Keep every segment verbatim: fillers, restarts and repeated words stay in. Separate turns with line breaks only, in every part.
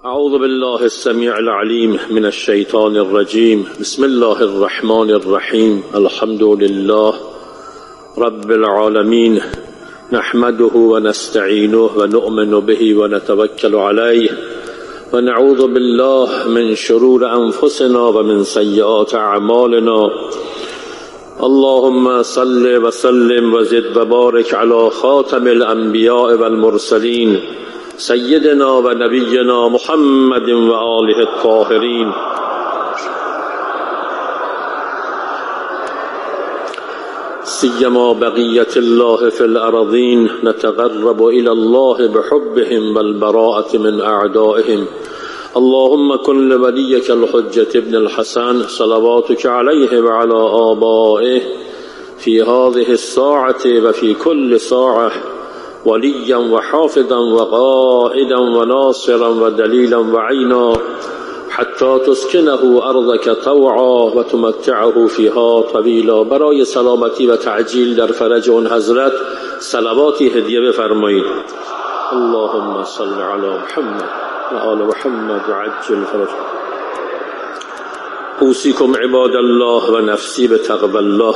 اعوذ بالله السميع العليم من الشيطان الرجيم. بسم الله الرحمن الرحيم. الحمد لله رب العالمين، نحمده ونستعينه ونؤمن به ونتوكل عليه ونعوذ بالله من شرور أنفسنا ومن سيئات أعمالنا. اللهم صل وسلم وزد وبارك على خاتم الأنبياء والمرسلين سيدنا ونبينا محمد وآله الطاهرين. سيما بقية الله في الأرضين، نتقرب إلى الله بحبهم والبراءة من أعدائهم. اللهم كن لوليك الحجة ابن الحسن صلواتك عليه وعلى آبائه في هذه الساعة وفي كل ساعة وليا وحافظا وقائدا وناصرا ودليلا وعينا حتى تسكنه أرضك طوعا وتمتعه فيها طويلا. برای سلامتی و تعجیل در فرج اون حضرت صلواتی هدیه بفرمایید. اللهم صل علی محمد و آل محمد و عجل فرج. اوصیکم عباد الله و نفسی به تقوی الله.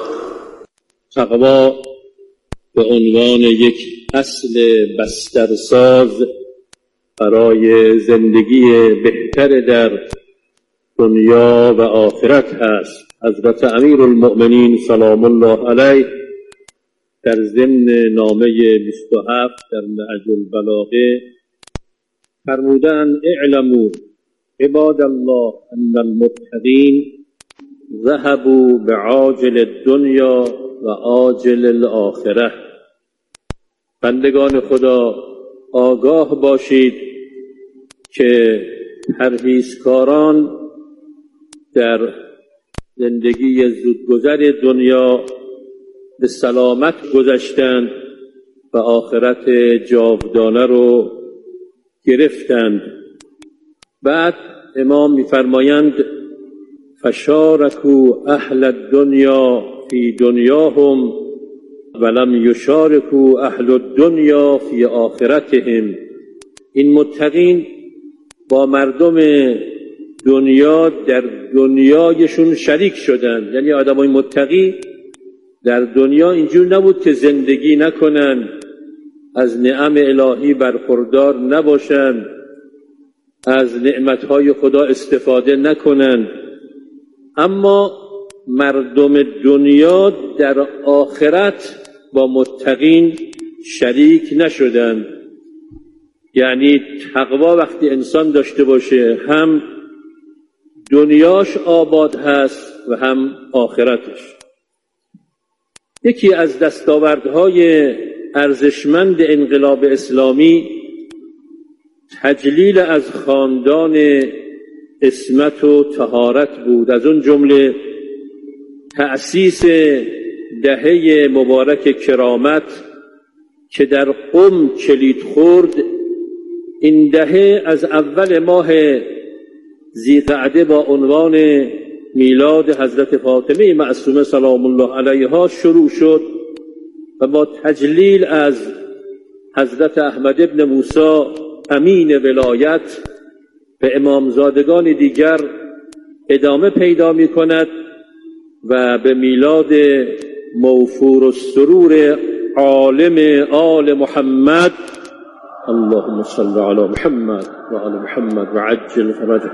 تقوا به عنوان یک اصل بسترساز برای زندگی بهتر در دنیا و آخرت هست. حضرت امیرالمؤمنین سلام الله علیه در ضمن نامه بیست و هفت در نهج البلاغه فرمودند: اعلموا عباد الله ان المتقین ذهبوا بعاجل الدنیا و آجل الاخره. بندگان خدا آگاه باشید که پرهیزکاران در زندگی زودگذر دنیا به سلامت گذشتند و آخرت جاودانه رو گرفتند. بعد امام می‌فرمایند: فشارکوا اهل الدنیا فی دنیاهم ولم یشارکوا اهل الدنیا فی آخرتهم. این متقین با مردم دنیا در دنیایشون شریک شدند. یعنی آدمای متقی در دنیا اینجور نبود که زندگی نکنن، از نعم الهی برخوردار نباشن، از نعمتهای خدا استفاده نکنن، اما مردم دنیا در آخرت با متقین شریک نشدند. یعنی تقوا وقتی انسان داشته باشه هم دنیاش آباد هست و هم آخرتش. یکی از دستاوردهای ارزشمند انقلاب اسلامی تجلیل از خاندان عصمت و طهارت بود. از اون جمله تأسیس دهه مبارک کرامت که در قم کلید خورد. این دهه از اول ماه ذی‌قعده با عنوان میلاد حضرت فاطمه معصومه سلام الله علیها شروع شد و با تجلیل از حضرت احمد ابن موسی امین ولایت به امامزادگان دیگر ادامه پیدا می کند و به میلاد موفور السرور عالم آل محمد اللهم صل علی محمد و آل محمد و عجل فرجه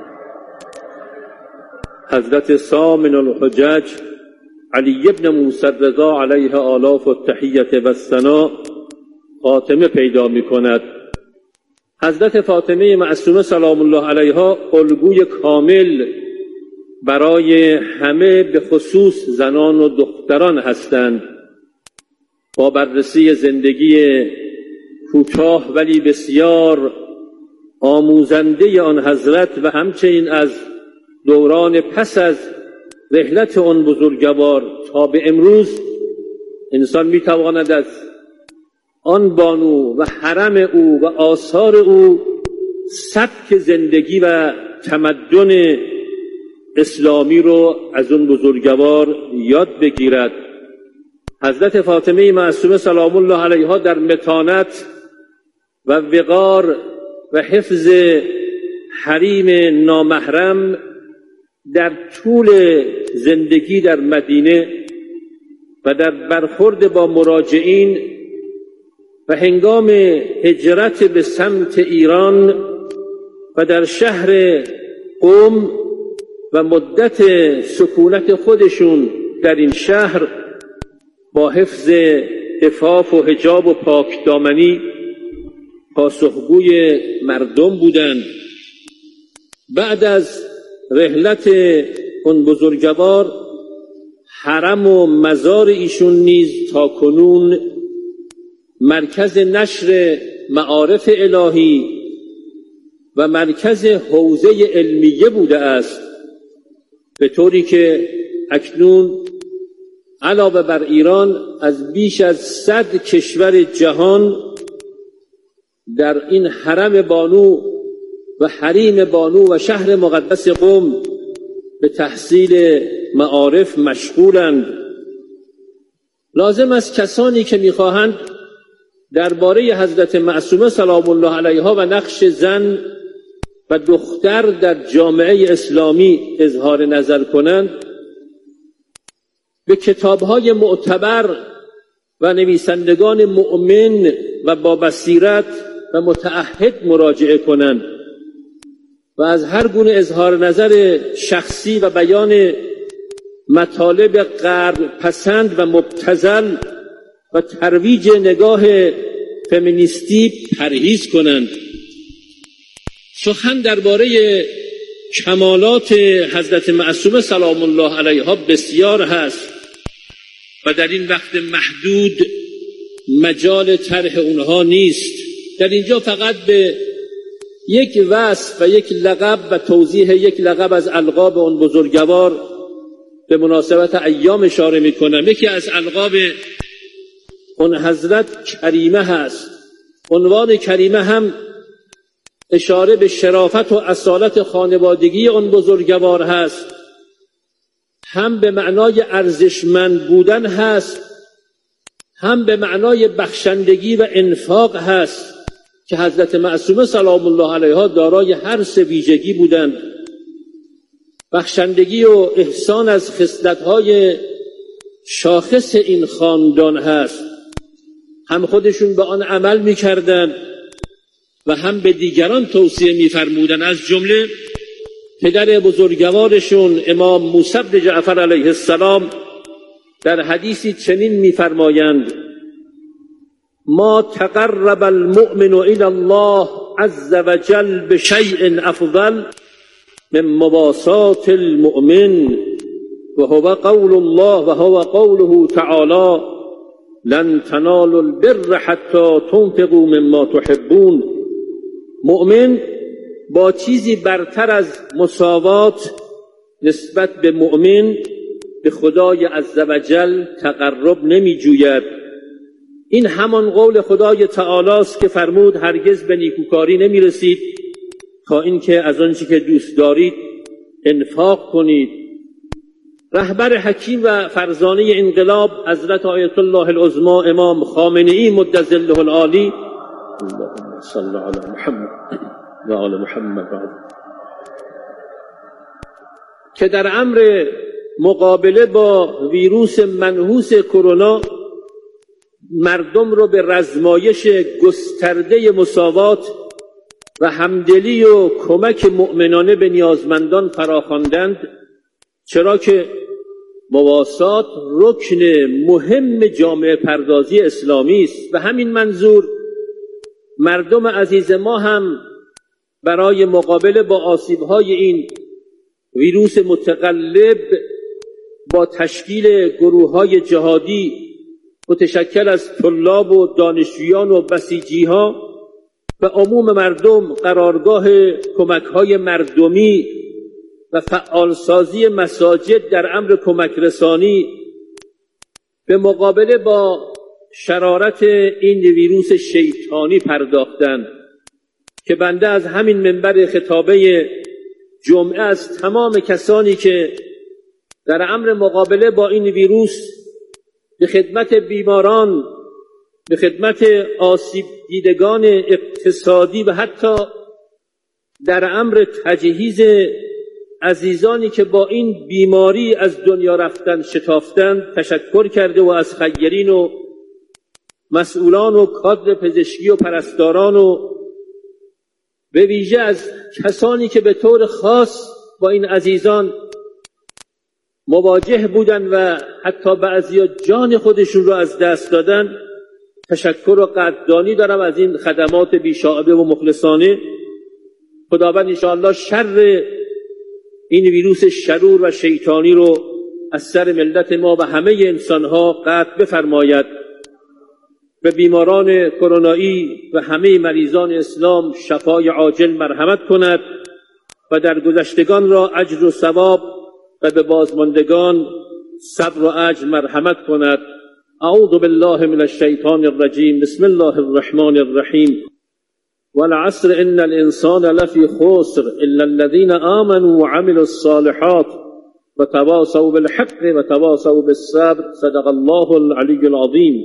حضرت ثامن الحجج علی ابن موسی الرضا علیه آلاف التحیة و الثنا خاتمه پیدا می کند. حضرت فاطمه معصومه سلام الله علیها الگوی کامل برای همه به خصوص زنان و دختران هستند. با بررسی زندگی کوتاه ولی بسیار آموزنده آن حضرت و همچنین از دوران پس از رحلت آن بزرگوار تا به امروز انسان میتواند از آن بانو و حرم او و آثار او سبک زندگی و تمدن اسلامی رو از اون بزرگوار یاد بگیرد. حضرت فاطمه معصومه سلام الله علیها در متانت و وقار و حفظ حریم نامحرم در طول زندگی در مدینه و در برخورد با مراجعین و هنگام هجرت به سمت ایران و در شهر قم و مدت سکونت خودشون در این شهر با حفظ عفاف و حجاب و پاک دامنی پاسخگوی مردم بودند. بعد از رحلت اون بزرگوار حرم و مزار ایشون نیز تا کنون مرکز نشر معارف الهی و مرکز حوزه علمیه بوده است، به طوری که اکنون علاوه بر ایران از بیش از صد کشور جهان در این حرم بانو و حریم بانو و شهر مقدس قم به تحصیل معارف مشغولند. لازم است کسانی که می‌خواهند درباره حضرت معصومه سلام الله علیها و نقش زن و دختر در جامعه اسلامی اظهار نظر کنند به کتاب‌های معتبر و نویسندگان مؤمن و با بصیرت و متعهد مراجعه کنند و از هر گونه اظهار نظر شخصی و بیان مطالب غرب پسند و مبتذل و ترویج نگاه فمینیستی پرهیز کنند. سخن درباره کمالات حضرت معصومه سلام الله علیها بسیار هست و در این وقت محدود مجال طرح اونها نیست. در اینجا فقط به یک وصف و یک لقب و توضیح یک لقب از القاب اون بزرگوار به مناسبت ایام اشاره میکنم. یکی از القاب اون حضرت کریمه هست. عنوان کریمه هم اشاره به شرافت و اصالت خانوادگی اون بزرگوار هست، هم به معنای ارزشمند بودن هست، هم به معنای بخشندگی و انفاق هست که حضرت معصومه سلام الله علیها دارای هر سه ویژگی بودند. بخشندگی و احسان از خصلت‌های شاخص این خاندان هست، هم خودشون به آن عمل می‌کردند و هم به دیگران توصیه می‌فرمودند. از جمله پدر بزرگوارشون امام موسی بن جعفر علیه السلام در حدیثی چنین می‌فرمایند: ما تقرب المؤمن الى الله عز وجل بشيء افضل من مواساة المؤمن وهو قول الله وهو قوله تعالى لن تنالوا البر حتى تنفقوا مما تحبون. مؤمن با چیزی برتر از مساوات نسبت به مؤمن به خدای عزوجل تقرب نمی جوید. این همان قول خدای تعالی است که فرمود هرگز به نیکوکاری نمی رسید تا اینکه از آنچه که دوست دارید انفاق کنید. رهبر حکیم و فرزانه انقلاب حضرت آیت الله العظمی امام خامنه‌ای مد ظله العالی، اللهم صل علی محمد و آل محمد، که در امر مقابله با ویروس منحوس کرونا مردم رو به رزمایش گسترده مساوات و همدلی و کمک مؤمنانه به نیازمندان فراخواندند، چرا که مواسات رکن مهم جامعه پردازی اسلامی است. و همین منظور مردم عزیز ما هم برای مقابله با آسیب‌های این ویروس متقلب با تشکیل گروه‌های جهادی متشکل از طلاب و دانشجویان و بسیجی‌ها و عموم مردم قرارگاه کمک‌های مردمی و فعالسازی مساجد در امر کمک رسانی به مقابله با شرارت این ویروس شیطانی پرداختند که بنده از همین منبر خطابه جمعه از تمام کسانی که در امر مقابله با این ویروس به خدمت بیماران به خدمت آسیب دیدگان اقتصادی و حتی در امر تجهیز عزیزانی که با این بیماری از دنیا رفتن شتافتند تشکر کرده و از خیرین و مسئولان و کادر پزشکی و پرستاران و به ویژه از کسانی که به طور خاص با این عزیزان مواجه بودند و حتی بعضیا جان خودشون رو از دست دادن تشکر و قدردانی دارم از این خدمات بی‌شائبه و مخلصانه. خداوند انشاءالله شر این ویروس شرور و شیطانی رو از سر ملت ما و همه انسانها قطع بفرماید، به بیماران کرونایی و همه مریضان اسلام شفای عاجل مرحمت کند و در گذشتگان را اجر و ثواب و به بازماندگان صبر و اجر مرحمت کند. اعوذ بالله من الشیطان الرجیم. بسم الله الرحمن الرحیم. والعصر ان الانسان لفی خسر الا الذين آمنوا وعملوا الصالحات وتواصوا بالحق وتواصوا بالصبر. صدق الله العلی العظیم.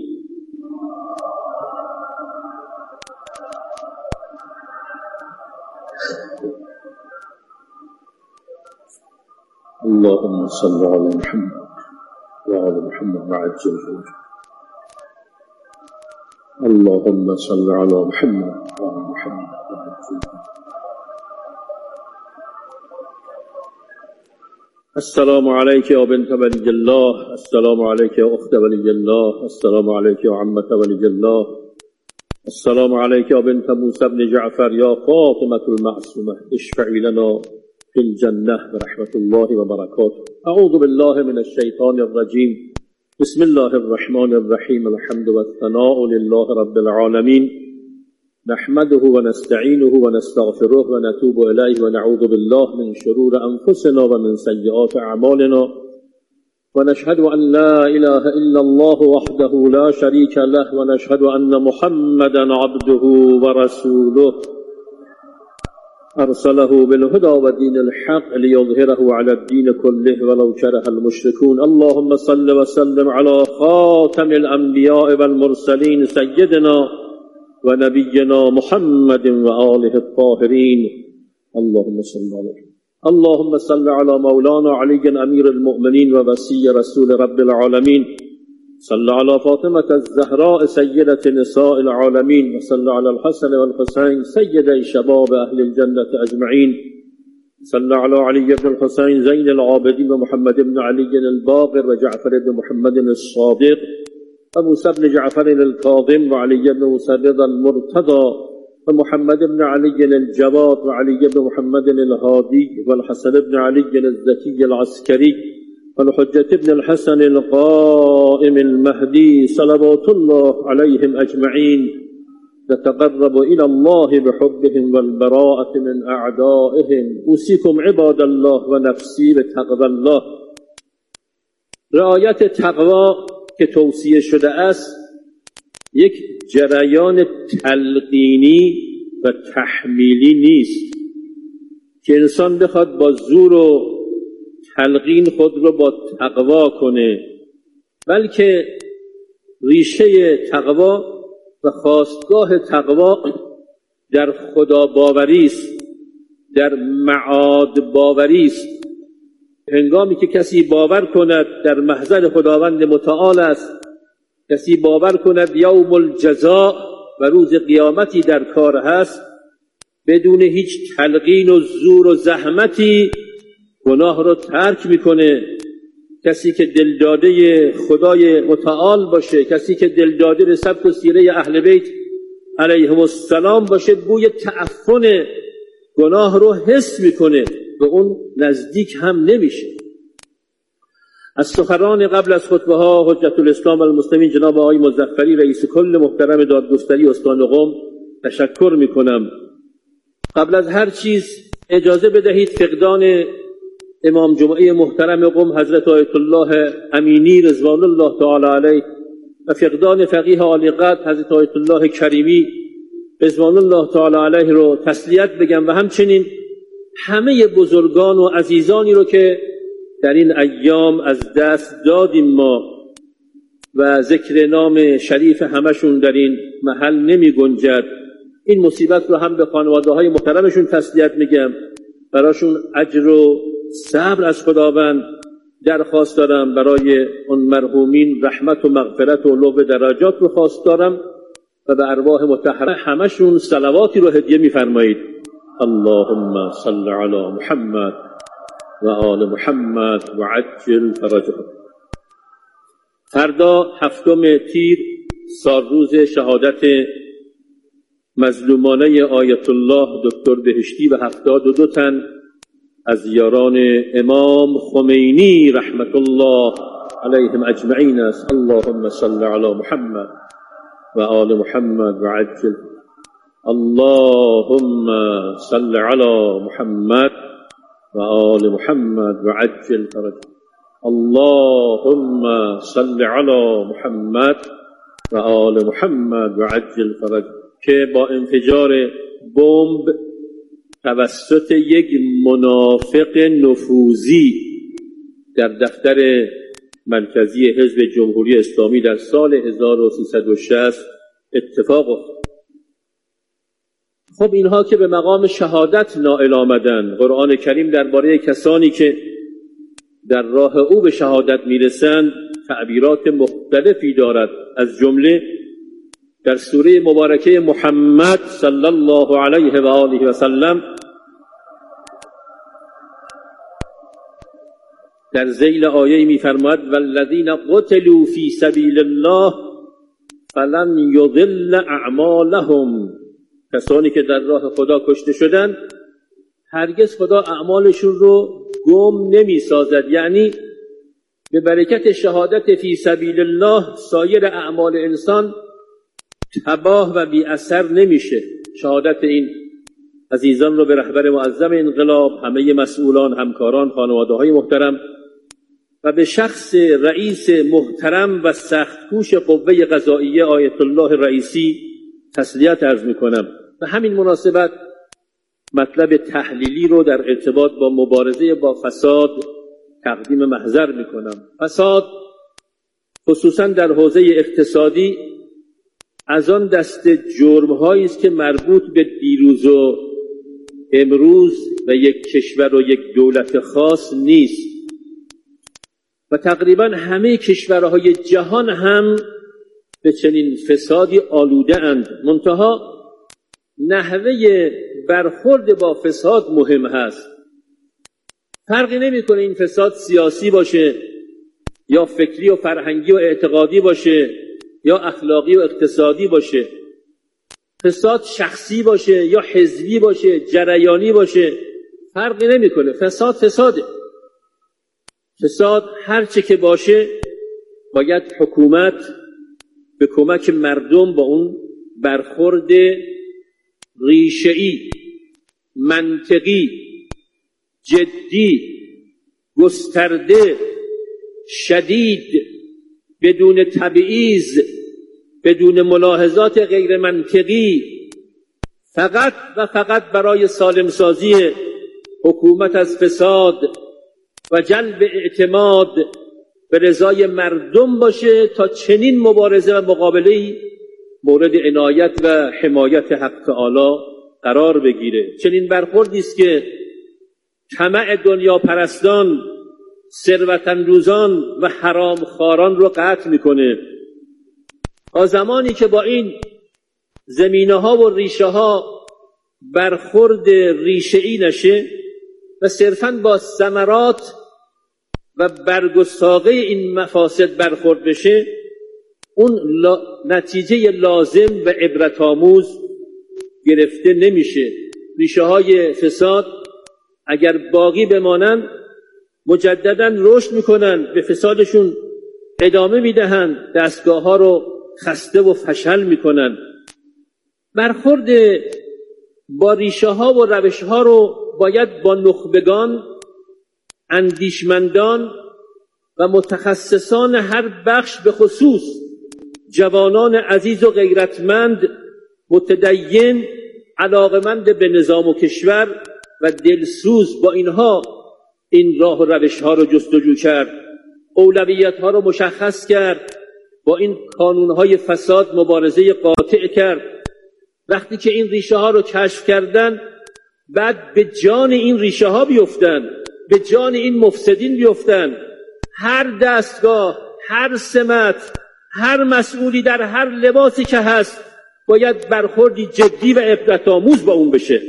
اللهم صل على محمد وعلى محمد وعجل فرجه. اللهم صل على محمد وعلى محمد وعجل فرجه.
السلام عليك يا بنت ولي الله، السلام عليك يا أخت ولي الله، السلام عليك يا عمة ولي الله، السلام عليك يا بنت موسى بن جعفر، يا فاطمة المعصومة اشفعي لنا في الجنة برحمة الله وبركاته. أعوذ بالله من الشيطان الرجيم. بسم الله الرحمن الرحيم. الحمد والثناء لله رب العالمين، نحمده ونستعينه ونستغفره ونتوب إليه ونعوذ بالله من شرور أنفسنا ومن سيئات أعمالنا، ونشهد أن لا إله إلا الله وحده لا شريك له، ونشهد أن محمدا عبده ورسوله أرسله بالهدى ودين الحق ليظهره على الدين كله ولو كره المشركون. اللهم صل وسلم على خاتم الأنبياء والمرسلين سيدنا ونبينا محمد وآله الطاهرين. اللهم صل عليه. اللهم صل على مولانا علي أمير المؤمنين ووصي رسول رب العالمين. صل على فاطمة الزهراء سيدة نساء العالمين، وصل على الحسن والحسين سيدي شباب أهل الجنة أجمعين. صل على علي بن الحسين زين العابدين ومحمد بن علي الباقر وجعفر بن محمد الصادق وموسى بن جعفر الكاظم وعلي بن موسى رضا المرتضى ومحمد بن علي الجواد وعلي بن محمد الهادي والحسن بن علي الزكي العسكري والحجة بن الحسن القائم المهدي صلوات الله عليهم أجمعين. نتقرب إلى الله بحبهم والبراءة من أعدائهم. أوصيكم عباد الله ونفسي بتقوى الله. رعایت تقوا که توصیه شده است یک جریان تلقینی و تحمیلی نیست که انسان بخواد با زور و تلقین خود رو با تقوا کنه، بلکه ریشه تقوا و خاستگاه تقوا در خدا باوری است، در معاد باوری است. هنگامی که کسی باور کند در محضر خداوند متعال است، کسی باور کند یوم الجزاء و روز قیامتی در کار هست، بدون هیچ تلقین و زور و زحمتی گناه رو ترک میکنه. کسی که دلداده خدای متعال باشه، کسی که دلداده به سبک و سیره اهل بیت علیهم السلام باشه، بوی تعفن گناه رو حس میکنه و اون نزدیک هم نمیشه. از سخنران قبل از خطبه ها حجت الاسلام والمسلمین جناب آقای مظفری رئیس کل محترم دادگستری استان قم تشکر میکنم. قبل از هر چیز اجازه بدهید فقدان امام جمعه محترم قم حضرت آیت الله امینی رضوان الله تعالی علیه و فقدان فقیه عالی قدر حضرت آیت الله کریمی رضوان الله تعالی علیه رو تسلیت بگم و همچنین همه بزرگان و عزیزانی رو که در این ایام از دست دادیم. ما و ذکر نام شریف همشون در این محل نمی گنجد. این مصیبت رو هم به خانواده های محترمشون تسلیت میگم، براشون اجر و صبر از خداوند درخواست دارم، برای اون مرحومین رحمت و مغفرت و لطف درجات رو خواست دارم و به ارواح مطهره همشون صلواتی رو هدیه میفرمایید. اللهم صل علی محمد و آل محمد و عجل فرجهم. فردا هفتم تیر سالروز شهادت مظلومانه آیت الله دکتر بهشتی و هفتاد و دو تن از یاران امام خمینی رحمت الله علیهم اجمعین است. اللهم صل علی محمد و آل محمد و عجل. اللهم صل علی محمد و آل محمد و عجل فرجهم. اللهم صل علی محمد و آل محمد و عجل فرجهم. که با انفجار بمب توسط یک منافق نفوذی در دفتر مرکزی حزب جمهوری اسلامی در سال هزار و سیصد و شصت اتفاق افتاد. خب اینها که به مقام شهادت نائل آمدن، قرآن کریم درباره کسانی که در راه او به شهادت میرسند تعبیرات مختلفی دارد. از جمله در سوره مبارکه محمد صلی الله علیه و آله و سلم در ذیل آیه می‌فرماید والذین قتلوا فی سبیل الله فلن یضل اعمالهم. کسانی که در راه خدا کشته شدند هرگز خدا اعمالشون رو گم نمی‌سازد. یعنی به برکت شهادت فی سبیل الله سایر اعمال انسان تباه و بی اثر نمیشه. شهادت این عزیزان رو به رهبر معظم انقلاب، همه مسئولان، همکاران، خانواده های محترم و به شخص رئیس محترم و سختکوش قوه قضائیه آیت الله رئیسی تسلیت عرض میکنم. و همین مناسبت مطلب تحلیلی رو در ارتباط با مبارزه با فساد تقدیم محضر میکنم. فساد خصوصا در حوزه اقتصادی از آن دست جرم‌هایی است که مربوط به دیروز و امروز و یک کشور و یک دولت خاص نیست و تقریبا همه کشورهای جهان هم به چنین فسادی آلوده اند. منتها نحوه برخورد با فساد مهم هست. فرقی نمی‌کنه این فساد سیاسی باشه یا فکری و فرهنگی و اعتقادی باشه یا اخلاقی و اقتصادی باشه، فساد شخصی باشه یا حزبی باشه، جریانی باشه، فرقی نمیکنه. فساد فساده. فساد هر چه که باشه باید حکومت به کمک مردم با اون برخورد ریشه‌ای، منطقی، جدی، گسترده، شدید، بدون تبعیض، بدون ملاحظات غیر منطقی، فقط و فقط برای سالم سازی حکومت از فساد و جلب اعتماد به رضای مردم باشه تا چنین مبارزه و مقابله‌ای مورد عنایت و حمایت حق تعالی قرار بگیره. چنین برخوردی است که طمع دنیا پرستان، ثروت‌اندوزان و حرام خواران رو قطع میکنه. تا زمانی که با این زمینه ها و ریشه ها برخورد ریشه‌ای نشه و صرفاً با ثمرات و برگ و ساقه این مفاسد برخورد بشه، اون لا... نتیجه لازم و عبرت آموز گرفته نمیشه. ریشه های فساد اگر باقی بمانند مجدداً رشد میکنن، به فسادشون ادامه میدهند، دستگاه ها رو خسته و فشل میکنن. برخورد با ریشه ها و روش ها رو باید با نخبگان، اندیشمندان و متخصصان هر بخش، به خصوص جوانان عزیز و غیرتمند، متدین، علاقمند به نظام و کشور و دلسوز، با اینها این راه و روش ها رو جستجو کرد، اولویت ها رو مشخص کرد با این کانونهای فساد مبارزه قاطع کرد. وقتی که این ریشه ها رو کشف کردن، بعد به جان این ریشه ها بیفتن، به جان این مفسدین بیفتن. هر دستگاه، هر سمت، هر مسئولی در هر لباسی که هست باید برخوردی جدی و عبرت آموز با اون بشه.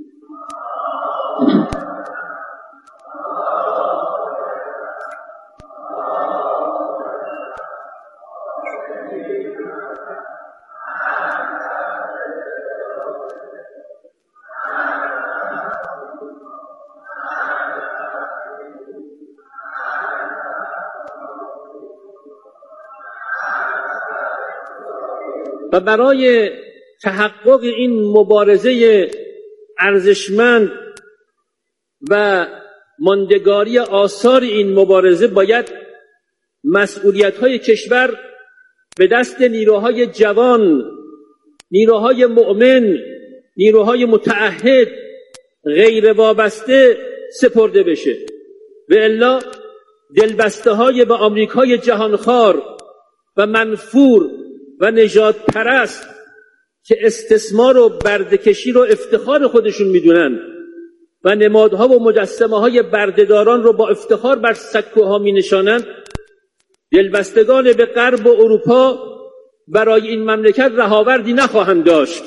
و برای تحقق این مبارزه ارزشمند و ماندگاری آثار این مبارزه باید مسئولیت‌های کشور به دست نیروهای جوان، نیروهای مؤمن، نیروهای متعهد، غیر وابسته سپرده بشه. و الا دلبسته‌های به آمریکای جهانخوار و منفور و نژاد پرست که استثمار و برده‌کشی رو افتخار خودشون میدونن و نمادها و مجسمه های بردهداران رو با افتخار بر سکوها می نشانن، دلبستگان به غرب و اروپا برای این مملکت رهاوردی نخواهند داشت.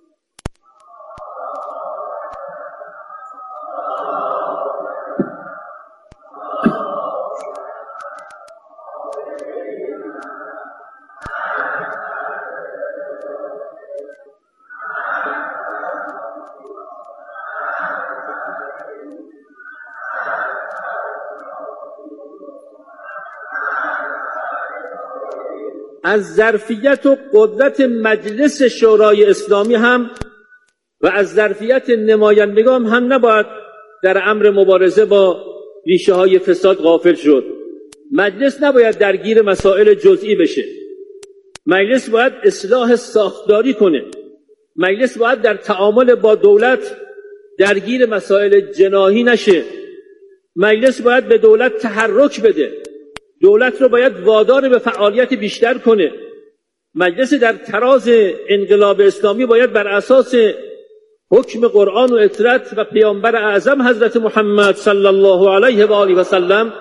از ظرفیت و قدرت مجلس شورای اسلامی هم و از ظرفیت نمایندگان هم نباید در امر مبارزه با ریشه های فساد غافل شد. مجلس نباید درگیر مسائل جزئی بشه. مجلس باید اصلاح ساختاری کنه. مجلس باید در تعامل با دولت درگیر مسائل جناحی نشه. مجلس باید به دولت تحرک بده. دولت رو باید وادار به فعالیت بیشتر کنه. مجلس در تراز انقلاب اسلامی باید بر اساس حکم قرآن و اطرت و پیامبر اعظم حضرت محمد صلی الله علیه و آله و سلم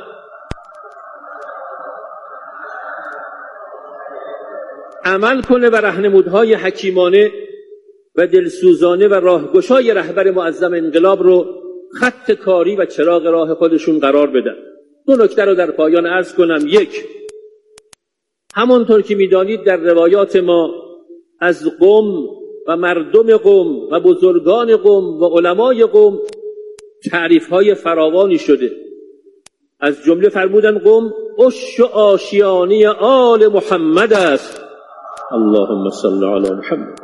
عمل کنه و راهنمودهای حکیمانه و دلسوزانه و راهگشای رهبر معظم انقلاب رو خط کاری و چراغ راه خودشون قرار بدن. دو نکته رو در پایان عرض کنم. یک، همانطور که می‌دانید در روایات ما از قوم و مردم قوم و بزرگان قوم و علمای قوم تعریف‌های فراوانی شده. از جمله فرمودن قوم عش و آشیانه آل محمد است.
اللهم صل علی محمد.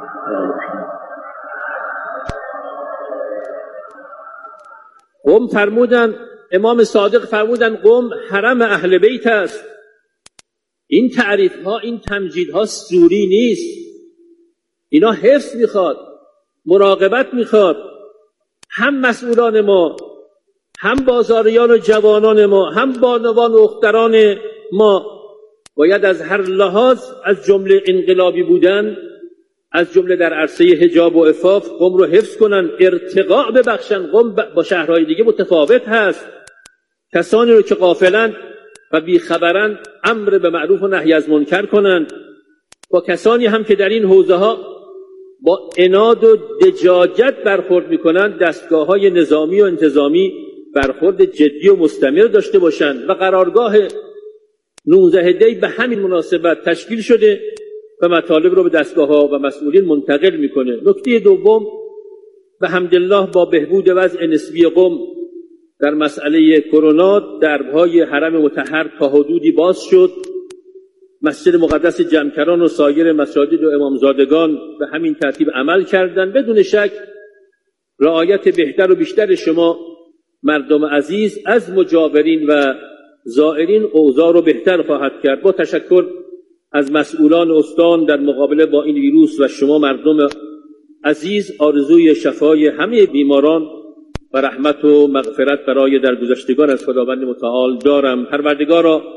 قوم فرمودن، امام صادق فرمودن قوم حرم اهل بیت است. این تعریف ها، این تمجید ها سوری نیست. اینا حفظ میخواد، مراقبت میخواد. هم مسئولان ما، هم بازاریان و جوانان ما، هم بانوان و اختران ما باید از هر لحاظ از جمله انقلابی بودن، از جمله در عرصه حجاب و عفاف قوم رو حفظ کنن، ارتقاء ببخشن. قوم با شهرهای دیگه متفاوت هست. کسانی رو که غافلن و بیخبرن امر به معروف و نهی از منکر کنند. با کسانی هم که در این حوزه ها با عناد و دجاجت برخورد میکنند دستگاه های نظامی و انتظامی برخورد جدی و مستمر داشته باشند. و قرارگاه نوزده دی به همین مناسبت تشکیل شده و مطالب رو به دستگاه ها و مسئولین منتقل میکنه. نکته دوم، به حمدالله با بهبود وضع نسبی قوم در مسئله کرونا دربهای حرم مطهر تا حدودی باز شد. مسجد مقدس جمکران و سایر مساجد و امامزادگان به همین ترتیب عمل کردند. بدون شک رعایت بهتر و بیشتر شما مردم عزیز از مجاورین و زائرین اوضاع رو بهتر خواهد کرد. با تشکر از مسئولان استان در مقابله با این ویروس و شما مردم عزیز آرزوی شفای همه بیماران و رحمت و مغفرت برای درگذشتگان از خداوند متعال دارم. پروردگارا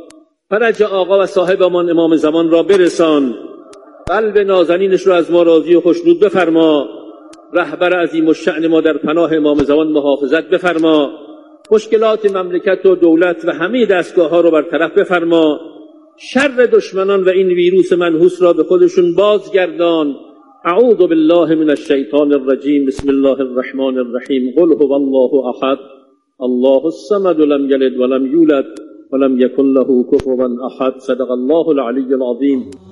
فرج آقا و صاحبمان امام زمان را برسان، قلب نازنینش را از ما راضی و خوشنود بفرما، رهبر عظیم الشأن ما در پناه امام زمان محافظت بفرما، مشکلات مملکت و دولت و همه دستگاه ها رو برطرف بفرما، شر دشمنان و این ویروس منحوس را به خودشون بازگردان. اعوذ بالله من الشیطان الرجیم. بسم الله الرحمن الرحیم. قل هو الله احد الله الصمد لم یلد ولم یولد ولم یکن له کفوا احد. صدق الله العلی العظیم.